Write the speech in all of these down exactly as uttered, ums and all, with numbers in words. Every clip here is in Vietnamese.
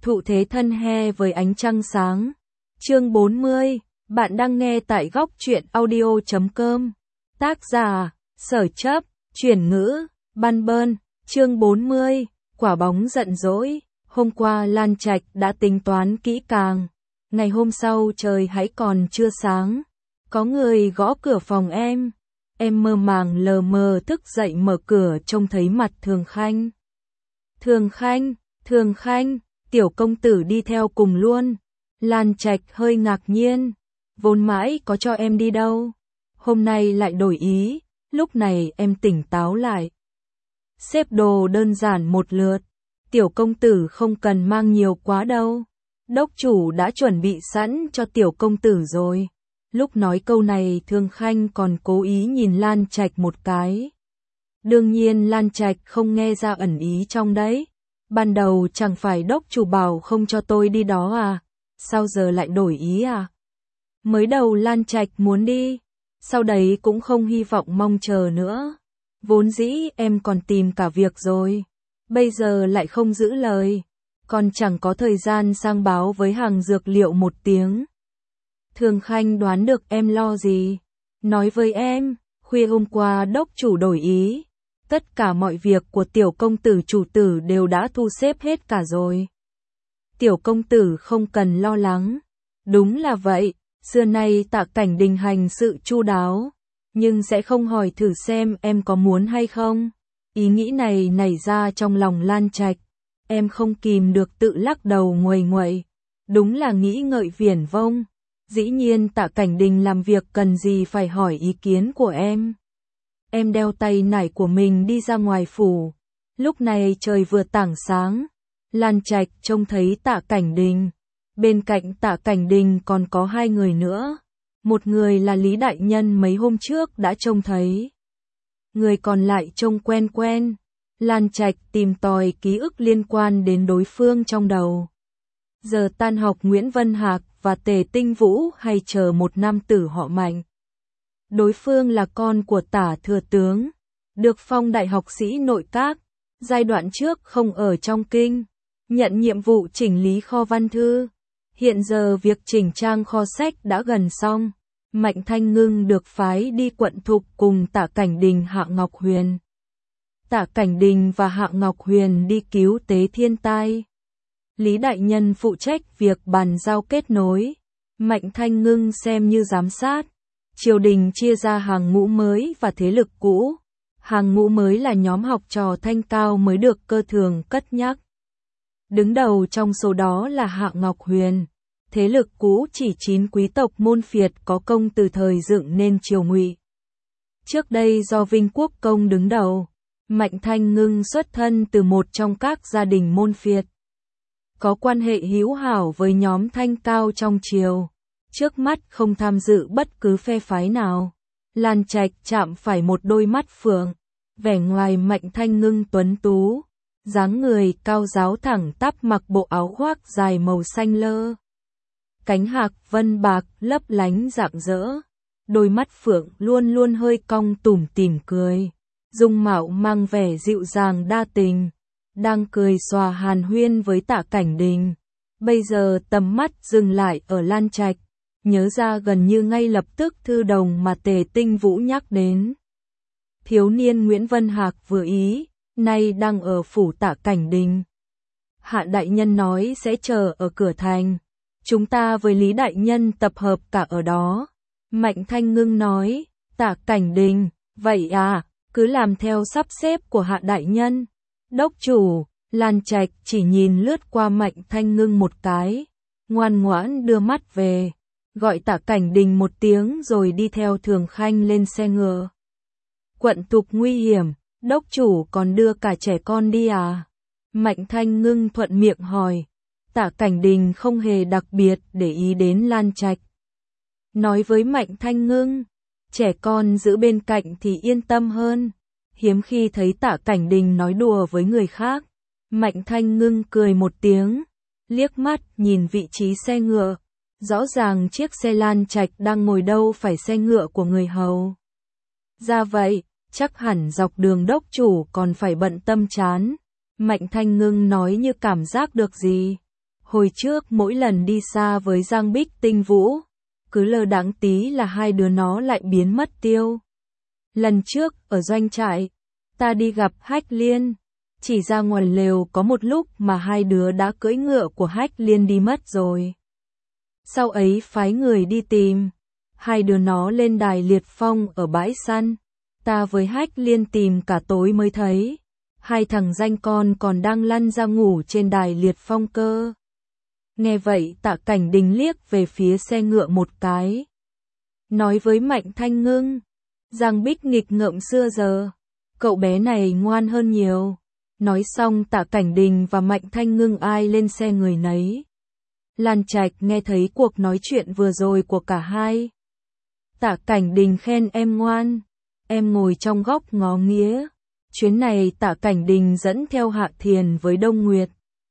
Thụ thế thân he với ánh trăng sáng. Chương bốn mươi, bạn đang nghe tại góc truyện audio chấm com. Tác giả, Sở Chấp, chuyển ngữ, Ban Bơn. Chương bốn mươi, quả bóng giận dỗi. Hôm qua Lan Trạch đã tính toán kỹ càng. Ngày hôm sau trời hãy còn chưa sáng. Có người gõ cửa phòng em. Em mơ màng lờ mờ thức dậy mở cửa trông thấy mặt Thường Khanh. Thường Khanh, Thường Khanh, tiểu công tử đi theo cùng luôn. Lan Trạch hơi ngạc nhiên. Vốn mãi có cho em đi đâu. Hôm nay lại đổi ý, lúc này em tỉnh táo lại. Xếp đồ đơn giản một lượt. Tiểu công tử không cần mang nhiều quá đâu. Đốc chủ đã chuẩn bị sẵn cho tiểu công tử rồi. Lúc nói câu này Thường Khanh còn cố ý nhìn Lan Trạch một cái. Đương nhiên Lan Trạch không nghe ra ẩn ý trong đấy. Ban đầu chẳng phải đốc chủ bảo không cho tôi đi đó à? Sao giờ lại đổi ý à? Mới đầu Lan Trạch muốn đi, sau đấy cũng không hy vọng mong chờ nữa. Vốn dĩ em còn tìm cả việc rồi, bây giờ lại không giữ lời, còn chẳng có thời gian sang báo với hàng dược liệu một tiếng. Thường Khanh đoán được em lo gì, nói với em, khuya hôm qua đốc chủ đổi ý, tất cả mọi việc của tiểu công tử chủ tử đều đã thu xếp hết cả rồi. Tiểu công tử không cần lo lắng. Đúng là vậy, xưa nay Tạ Cảnh Đình hành sự chu đáo, nhưng sẽ không hỏi thử xem em có muốn hay không. Ý nghĩ này nảy ra trong lòng Lan Trạch, em không kìm được tự lắc đầu nguầy nguậy. Đúng là nghĩ ngợi viển vông. Dĩ nhiên Tạ Cảnh Đình làm việc cần gì phải hỏi ý kiến của em. Em đeo tay nải của mình đi ra ngoài phủ. Lúc này trời vừa tảng sáng. Lan Trạch trông thấy Tạ Cảnh Đình. Bên cạnh Tạ Cảnh Đình còn có hai người nữa. Một người là Lý Đại Nhân mấy hôm trước đã trông thấy. Người còn lại trông quen quen. Lan Trạch tìm tòi ký ức liên quan đến đối phương trong đầu. Giờ tan học Nguyễn Vân Hạc và Tề Tinh Vũ hay chờ một nam tử họ Mạnh. Đối phương là con của Tả thừa tướng, được phong đại học sĩ nội các, giai đoạn trước không ở trong kinh, nhận nhiệm vụ chỉnh lý kho văn thư. Hiện giờ việc chỉnh trang kho sách đã gần xong, Mạnh Thanh Ngưng được phái đi quận Thục cùng Tạ Cảnh Đình Hạ Ngọc Huyền. Tạ Cảnh Đình và Hạ Ngọc Huyền đi cứu tế thiên tai. Lý Đại Nhân phụ trách việc bàn giao kết nối, Mạnh Thanh Ngưng xem như giám sát. Triều đình chia ra hàng ngũ mới và thế lực cũ. Hàng ngũ mới là nhóm học trò thanh cao mới được cơ thường cất nhắc. Đứng đầu trong số đó là Hạ Ngọc Huyền. Thế lực cũ chỉ chín quý tộc môn phiệt có công từ thời dựng nên triều Ngụy. Trước đây do Vinh Quốc Công đứng đầu, Mạnh Thanh Ngưng xuất thân từ một trong các gia đình môn phiệt. Có quan hệ hữu hảo với nhóm thanh cao trong triều. Trước mắt không tham dự bất cứ phe phái nào. Lan Trạch chạm phải một đôi mắt phượng. Vẻ ngoài Mạnh Thanh Ngưng tuấn tú. Dáng người cao ráo thẳng tắp mặc bộ áo khoác dài màu xanh lơ. Cánh hạc vân bạc lấp lánh rạng rỡ. Đôi mắt phượng luôn luôn hơi cong tủm tỉm cười. Dung mạo mang vẻ dịu dàng đa tình. Đang cười xòa hàn huyên với Tạ Cảnh Đình. Bây giờ tầm mắt dừng lại ở Lan Trạch. Nhớ ra gần như ngay lập tức thư đồng mà Tề Tinh Vũ nhắc đến. Thiếu niên Nguyễn Vân Hạc vừa ý, nay đang ở phủ Tạ Cảnh Đình. Hạ Đại Nhân nói sẽ chờ ở cửa thành. Chúng ta với Lý Đại Nhân tập hợp cả ở đó. Mạnh Thanh Ngưng nói, Tạ Cảnh Đình, vậy à, cứ làm theo sắp xếp của Hạ Đại Nhân. Đốc chủ, Lan Trạch chỉ nhìn lướt qua Mạnh Thanh Ngưng một cái, ngoan ngoãn đưa mắt về. Gọi Tạ Cảnh Đình một tiếng rồi đi theo Thường Khanh lên xe ngựa. Quận Thục nguy hiểm, đốc chủ còn đưa cả trẻ con đi à? Mạnh Thanh Ngưng thuận miệng hỏi. Tạ Cảnh Đình không hề đặc biệt để ý đến Lan Trạch. Nói với Mạnh Thanh Ngưng, trẻ con giữ bên cạnh thì yên tâm hơn. Hiếm khi thấy Tạ Cảnh Đình nói đùa với người khác. Mạnh Thanh Ngưng cười một tiếng, liếc mắt nhìn vị trí xe ngựa. Rõ ràng chiếc xe Lan Trạch đang ngồi đâu phải xe ngựa của người hầu. Ra vậy, chắc hẳn dọc đường đốc chủ còn phải bận tâm chán. Mạnh Thanh Ngưng nói như cảm giác được gì. Hồi trước mỗi lần đi xa với Giang Bích Tinh Vũ, cứ lơ đãng tí là hai đứa nó lại biến mất tiêu. Lần trước, ở doanh trại, ta đi gặp Hách Liên, chỉ ra ngoài lều có một lúc mà hai đứa đã cưỡi ngựa của Hách Liên đi mất rồi. Sau ấy phái người đi tìm, hai đứa nó lên đài liệt phong ở bãi săn, ta với Hách Liên tìm cả tối mới thấy, hai thằng danh con còn đang lăn ra ngủ trên đài liệt phong cơ. Nghe vậy Tạ Cảnh Đình liếc về phía xe ngựa một cái. Nói với Mạnh Thanh Ngưng, Giang Bích nghịch ngợm xưa giờ, cậu bé này ngoan hơn nhiều. Nói xong Tạ Cảnh Đình và Mạnh Thanh Ngưng ai lên xe người nấy. Lan Trạch nghe thấy cuộc nói chuyện vừa rồi của cả hai. Tạ Cảnh Đình khen em ngoan, em ngồi trong góc ngó nghía. Chuyến này Tạ Cảnh Đình dẫn theo Hạ Thiền với Đông Nguyệt.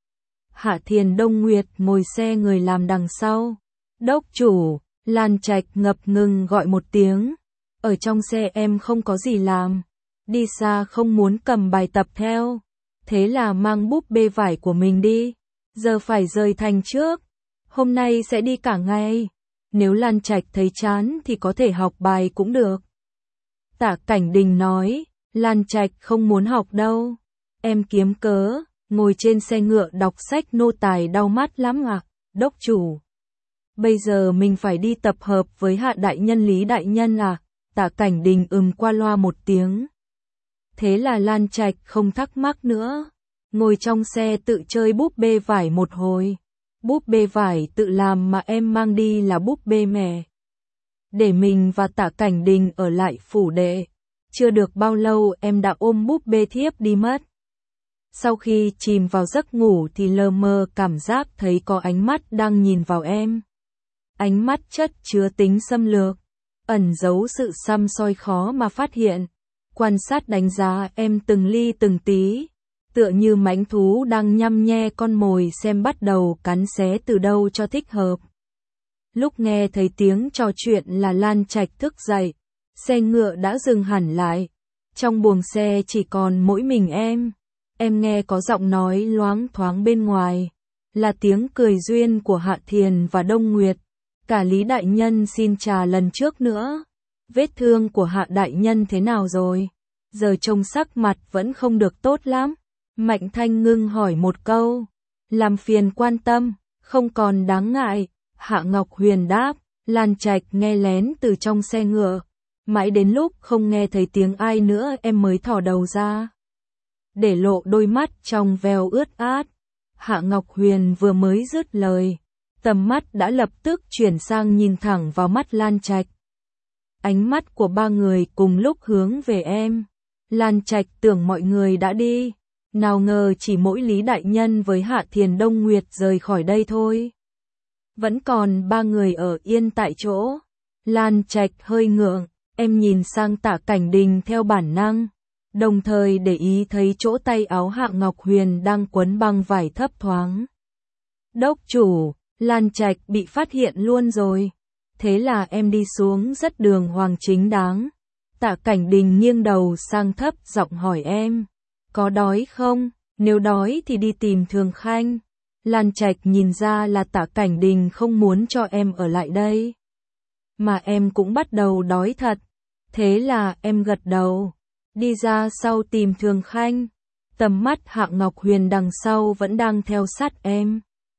Hạ Thiền Đông Nguyệt ngồi xe người làm đằng sau. Đốc chủ, Lan Trạch ngập ngừng gọi một tiếng. Ở trong xe em không có gì làm. Đi xa không muốn cầm bài tập theo. Thế là mang búp bê vải của mình đi. Giờ phải rời thành trước. Hôm nay sẽ đi cả ngày. Nếu Lan Trạch thấy chán thì có thể học bài cũng được. Tạ Cảnh Đình nói, Lan Trạch không muốn học đâu. Em kiếm cớ, ngồi trên xe ngựa đọc sách nô tài đau mắt lắm à, đốc chủ. Bây giờ mình phải đi tập hợp với Hạ đại nhân Lý đại nhân à, Tạ Cảnh Đình ừm qua loa một tiếng. Thế là Lan Trạch không thắc mắc nữa, ngồi trong xe tự chơi búp bê vải một hồi. Búp bê vải tự làm mà em mang đi là búp bê mẹ. Để mình và Tạ Cảnh Đình ở lại phủ đệ. Chưa được bao lâu em đã ôm búp bê thiếp đi mất. Sau khi chìm vào giấc ngủ thì lờ mờ cảm giác thấy có ánh mắt đang nhìn vào em. Ánh mắt chất chứa tính xâm lược, ẩn giấu sự săm soi khó mà phát hiện. Quan sát đánh giá em từng ly từng tí, tựa như mãnh thú đang nhăm nhe con mồi xem bắt đầu cắn xé từ đâu cho thích hợp. Lúc nghe thấy tiếng trò chuyện là Lan Trạch thức dậy, xe ngựa đã dừng hẳn lại. Trong buồng xe chỉ còn mỗi mình em. Em nghe có giọng nói loáng thoáng bên ngoài, là tiếng cười duyên của Hạ Thiền và Đông Nguyệt. Cả Lý đại nhân xin trà lần trước nữa. Vết thương của Hạ đại nhân thế nào rồi? Giờ trông sắc mặt vẫn không được tốt lắm. Mạnh Thanh Ngưng hỏi một câu. Làm phiền quan tâm, không còn đáng ngại. Hạ Ngọc Huyền đáp. Lan Trạch nghe lén từ trong xe ngựa. Mãi đến lúc không nghe thấy tiếng ai nữa em mới thò đầu ra. Để lộ đôi mắt trong veo ướt át. Hạ Ngọc Huyền vừa mới dứt lời, tầm mắt đã lập tức chuyển sang nhìn thẳng vào mắt Lan Trạch. Ánh mắt của ba người cùng lúc hướng về em. Lan Trạch tưởng mọi người đã đi, nào ngờ chỉ mỗi Lý đại nhân với Hạ Thiền Đông Nguyệt rời khỏi đây thôi. Vẫn còn ba người ở yên tại chỗ. Lan Trạch hơi ngượng, em nhìn sang Tạ Cảnh Đình theo bản năng, đồng thời để ý thấy chỗ tay áo Hạ Ngọc Huyền đang quấn băng vải thấp thoáng. Đốc chủ, Lan Trạch bị phát hiện luôn rồi. Thế là em đi xuống rất đường hoàng chính đáng. Tạ Cảnh Đình nghiêng đầu sang thấp giọng hỏi em, có đói không? Nếu đói thì đi tìm Thường Khanh. Lan Trạch nhìn ra là Tạ Cảnh Đình không muốn cho em ở lại đây. Mà em cũng bắt đầu đói thật. Thế là em gật đầu, đi ra sau tìm Thường Khanh. Tầm mắt Hạ Ngọc Huyền đằng sau vẫn đang theo sát em.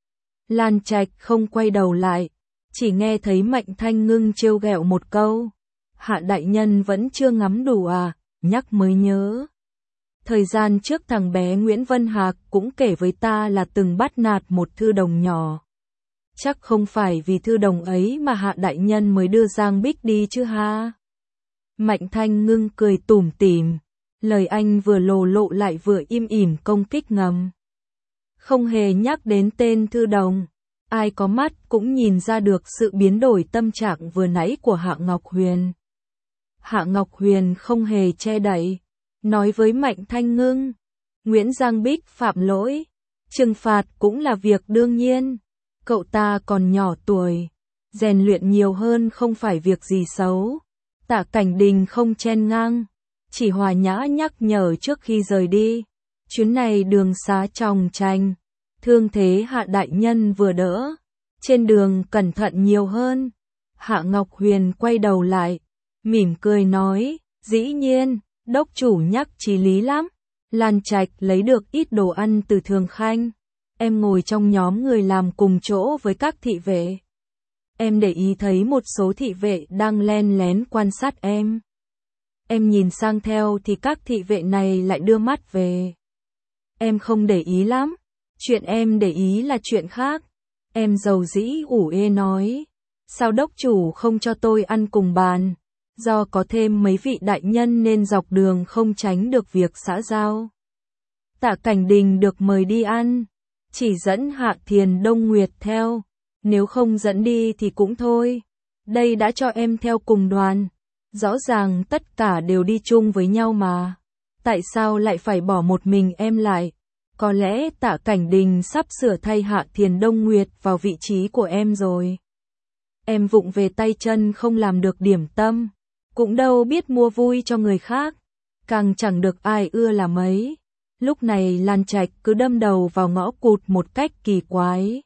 Lan Trạch không quay đầu lại, chỉ nghe thấy Mạnh Thanh Ngưng trêu ghẹo một câu. Hạ đại nhân vẫn chưa ngắm đủ à, nhắc mới nhớ. Thời gian trước thằng bé Nguyễn Vân Hạc cũng kể với ta là từng bắt nạt một thư đồng nhỏ. Chắc không phải vì thư đồng ấy mà Hạ đại nhân mới đưa Giang Bích đi chứ ha. Mạnh Thanh Ngưng cười tủm tỉm, lời anh vừa lồ lộ lại vừa im ỉm công kích ngầm. Không hề nhắc đến tên thư đồng, ai có mắt cũng nhìn ra được sự biến đổi tâm trạng vừa nãy của Hạ Ngọc Huyền. Hạ Ngọc Huyền không hề che đậy, nói với Mạnh Thanh Ngưng, Nguyễn Giang Bích phạm lỗi, trừng phạt cũng là việc đương nhiên, cậu ta còn nhỏ tuổi, rèn luyện nhiều hơn không phải việc gì xấu. Tạ Cảnh Đình không chen ngang, chỉ hòa nhã nhắc nhở trước khi rời đi, chuyến này đường xá tròng trành, Thương thế Hạ đại nhân vừa đỡ, trên đường cẩn thận nhiều hơn. Hạ Ngọc Huyền quay đầu lại, mỉm cười nói, dĩ nhiên, đốc chủ nhắc chí lý lắm. Lan Trạch lấy được ít đồ ăn từ Thường Khanh. Em ngồi trong nhóm người làm cùng chỗ với các thị vệ. Em để ý thấy một số thị vệ đang len lén quan sát em. Em nhìn sang theo thì các thị vệ này lại đưa mắt về. Em không để ý lắm. Chuyện em để ý là chuyện khác. Em dầu dĩ ủ ê nói. Sao đốc chủ không cho tôi ăn cùng bàn? Do có thêm mấy vị đại nhân nên dọc đường không tránh được việc xã giao. Tạ Cảnh Đình được mời đi ăn. Chỉ dẫn Hạ Thiền Đông Nguyệt theo. Nếu không dẫn đi thì cũng thôi. Đây đã cho em theo cùng đoàn. Rõ ràng tất cả đều đi chung với nhau mà. Tại sao lại phải bỏ một mình em lại? Có lẽ Tạ Cảnh Đình sắp sửa thay Hạ Thiền Đông Nguyệt vào vị trí của em rồi. Em vụng về tay chân không làm được điểm tâm. Cũng đâu biết mua vui cho người khác. Càng chẳng được ai ưa là mấy. Lúc này Lan Trạch cứ đâm đầu vào ngõ cụt một cách kỳ quái.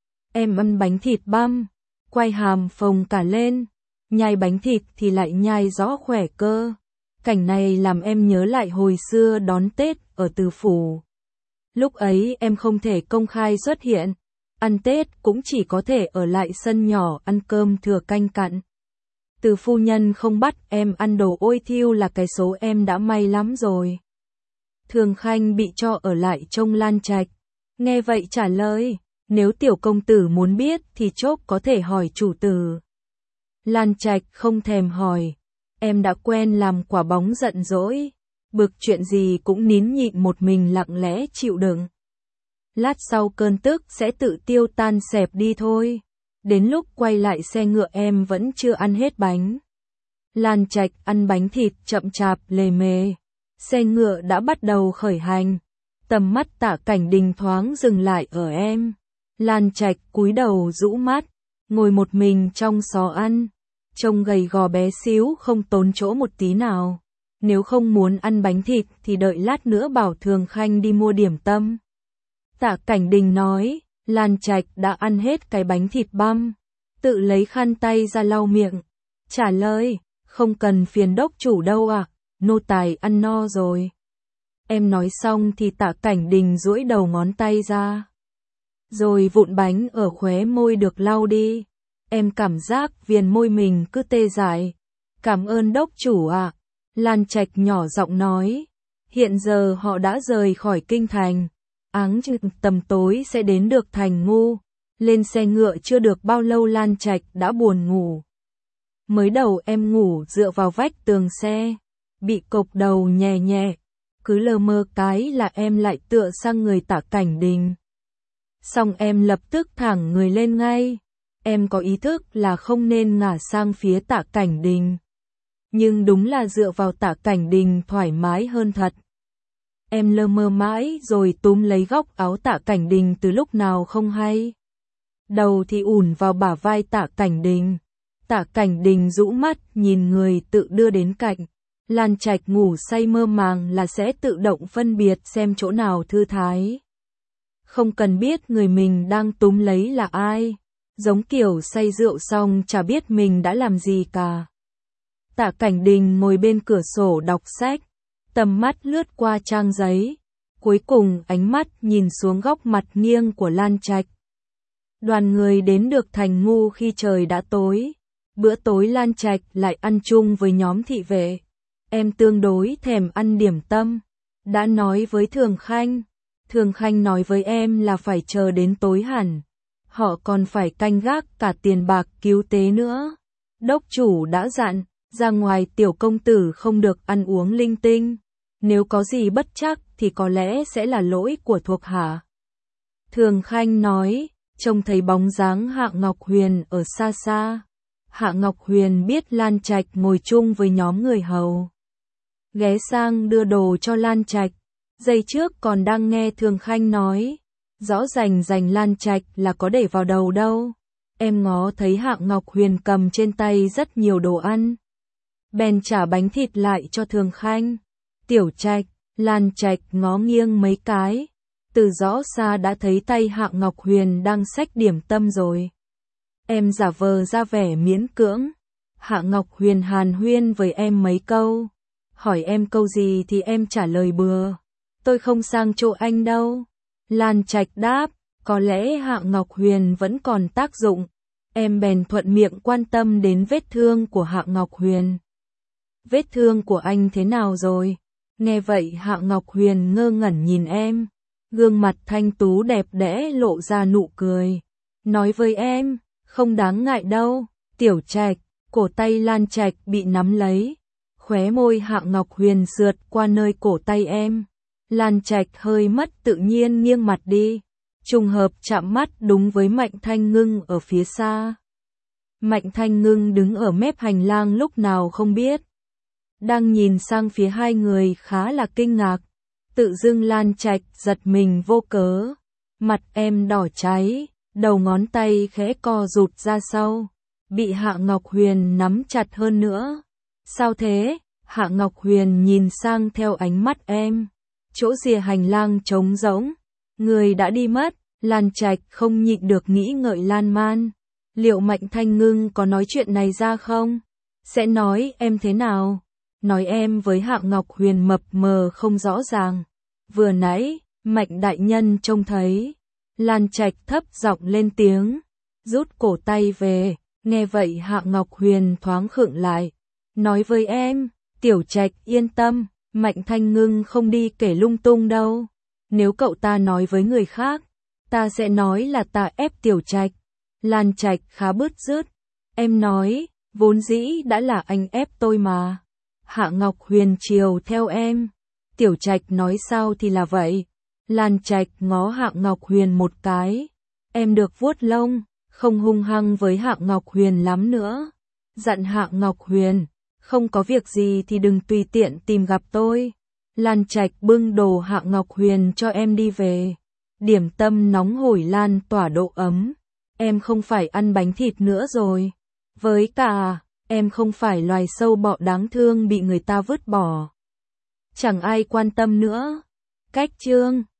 Em ăn bánh thịt băm, quay hàm phồng cả lên, nhai bánh thịt thì lại nhai rõ khỏe cơ. Cảnh này làm em nhớ lại hồi xưa đón Tết ở Từ Phủ. Lúc ấy em không thể công khai xuất hiện, ăn Tết cũng chỉ có thể ở lại sân nhỏ ăn cơm thừa canh cặn. Từ phu nhân không bắt em ăn đồ ôi thiêu là cái số em đã may lắm rồi. Thường Khanh bị cho ở lại trông Lan Trạch. Nghe vậy trả lời, nếu tiểu công tử muốn biết thì chốc có thể hỏi chủ tử. Lan Trạch không thèm hỏi, em đã quen làm quả bóng giận dỗi, bực chuyện gì cũng nín nhịn một mình lặng lẽ chịu đựng. Lát sau cơn tức sẽ tự tiêu tan xẹp đi thôi. Đến lúc quay lại xe ngựa em vẫn chưa ăn hết bánh. Lan Trạch ăn bánh thịt chậm chạp lề mề. Xe ngựa đã bắt đầu khởi hành. Tầm mắt Tạ Cảnh Đình thoáng dừng lại ở em. Lan Trạch cúi đầu rũ mắt, ngồi một mình trong xó ăn. Trông gầy gò bé xíu không tốn chỗ một tí nào. Nếu không muốn ăn bánh thịt thì đợi lát nữa bảo Thường Khanh đi mua điểm tâm. Tạ Cảnh Đình nói, Lan Trạch đã ăn hết cái bánh thịt băm. Tự lấy khăn tay ra lau miệng. Trả lời, không cần phiền đốc chủ đâu ạ, à, nô tài ăn no rồi. Em nói xong thì Tạ Cảnh Đình duỗi đầu ngón tay ra. Rồi vụn bánh ở khóe môi được lau đi. Em cảm giác viền môi mình cứ tê dại. Cảm ơn đốc chủ ạ. À. Lan Trạch nhỏ giọng nói. Hiện giờ họ đã rời khỏi kinh thành. Áng chừng tầm tối sẽ đến được thành Ngu. Lên xe ngựa chưa được bao lâu Lan Trạch đã buồn ngủ. Mới đầu em ngủ dựa vào vách tường xe. Bị cộc đầu nhẹ nhẹ. Cứ lơ mơ cái là em lại tựa sang người Tạ Cảnh Đình. Xong em lập tức thẳng người lên ngay. Em có ý thức là không nên ngả sang phía Tạ Cảnh Đình. Nhưng đúng là dựa vào Tạ Cảnh Đình thoải mái hơn thật. Em lơ mơ mãi rồi túm lấy góc áo Tạ Cảnh Đình từ lúc nào không hay. Đầu thì ủn vào bả vai Tạ Cảnh Đình. Tạ Cảnh Đình rũ mắt nhìn người tự đưa đến cạnh. Lan Trạch ngủ say mơ màng là sẽ tự động phân biệt xem chỗ nào thư thái. Không cần biết người mình đang túm lấy là ai. Giống kiểu say rượu xong chả biết mình đã làm gì cả. Tạ Cảnh Đình ngồi bên cửa sổ đọc sách. Tầm mắt lướt qua trang giấy. Cuối cùng ánh mắt nhìn xuống góc mặt nghiêng của Lan Trạch. Đoàn người đến được thành Ngu khi trời đã tối. Bữa tối Lan Trạch lại ăn chung với nhóm thị vệ. Em tương đối thèm ăn điểm tâm. Đã nói với Thường Khanh. Thường Khanh nói với em là phải chờ đến tối hẳn. Họ còn phải canh gác cả tiền bạc cứu tế nữa. Đốc chủ đã dặn, ra ngoài tiểu công tử không được ăn uống linh tinh. Nếu có gì bất trắc thì có lẽ sẽ là lỗi của thuộc hạ. Thường Khanh nói, trông thấy bóng dáng Hạ Ngọc Huyền ở xa xa. Hạ Ngọc Huyền biết Lan Trạch ngồi chung với nhóm người hầu. Ghé sang đưa đồ cho Lan Trạch. Giây trước còn đang nghe Thường Khanh nói. Rõ rành rành Lan Trạch là có để vào đầu đâu. Em ngó thấy Hạ Ngọc Huyền cầm trên tay rất nhiều đồ ăn. Bèn trả bánh thịt lại cho Thường Khanh. Tiểu Trạch, Lan Trạch ngó nghiêng mấy cái. Từ rõ xa đã thấy tay Hạ Ngọc Huyền đang xách điểm tâm rồi. Em giả vờ ra vẻ miễn cưỡng. Hạ Ngọc Huyền hàn huyên với em mấy câu. Hỏi em câu gì thì em trả lời bừa. Tôi không sang chỗ anh đâu. Lan Trạch đáp, có lẽ Hạ Ngọc Huyền vẫn còn tác dụng. Em bèn thuận miệng quan tâm đến vết thương của Hạ Ngọc Huyền. Vết thương của anh thế nào rồi? Nghe vậy Hạ Ngọc Huyền ngơ ngẩn nhìn em. Gương mặt thanh tú đẹp đẽ lộ ra nụ cười. Nói với em, không đáng ngại đâu. Tiểu Trạch, cổ tay Lan Trạch bị nắm lấy. Khóe môi Hạ Ngọc Huyền sượt qua nơi cổ tay em. Lan Trạch hơi mất tự nhiên nghiêng mặt đi. Trùng hợp chạm mắt đúng với Mạnh Thanh Ngưng ở phía xa. Mạnh Thanh Ngưng đứng ở mép hành lang lúc nào không biết. Đang nhìn sang phía hai người khá là kinh ngạc. Tự dưng Lan Trạch giật mình vô cớ. Mặt em đỏ cháy, đầu ngón tay khẽ co rụt ra sau. Bị Hạ Ngọc Huyền nắm chặt hơn nữa. Sao thế? Hạ Ngọc Huyền nhìn sang theo ánh mắt em. Chỗ rìa hành lang trống rỗng. Người đã đi mất. Lan Trạch không nhịn được nghĩ ngợi lan man. Liệu Mạnh Thanh Ngưng có nói chuyện này ra không? Sẽ nói em thế nào? Nói em với Hạ Ngọc Huyền mập mờ không rõ ràng. Vừa nãy, Mạnh đại nhân trông thấy. Lan Trạch thấp giọng lên tiếng. Rút cổ tay về. Nghe vậy Hạ Ngọc Huyền thoáng khựng lại. Nói với em, Tiểu Trạch yên tâm, Mạnh Thanh Ngưng không đi kể lung tung đâu. Nếu cậu ta nói với người khác, ta sẽ nói là ta ép Tiểu Trạch. Lan Trạch khá bứt rứt. Em nói, vốn dĩ đã là anh ép tôi mà. Hạ Ngọc Huyền chiều theo em. Tiểu Trạch nói sao thì là vậy. Lan Trạch ngó Hạ Ngọc Huyền một cái. Em được vuốt lông, không hung hăng với Hạ Ngọc Huyền lắm nữa. Dặn Hạ Ngọc Huyền, không có việc gì thì đừng tùy tiện tìm gặp tôi. Lan Trạch bưng đồ Hạ Ngọc Huyền cho em đi về. Điểm tâm nóng hổi lan tỏa độ ấm. Em không phải ăn bánh thịt nữa rồi. Với cả, em không phải loài sâu bọ đáng thương bị người ta vứt bỏ. Chẳng ai quan tâm nữa. Cách chương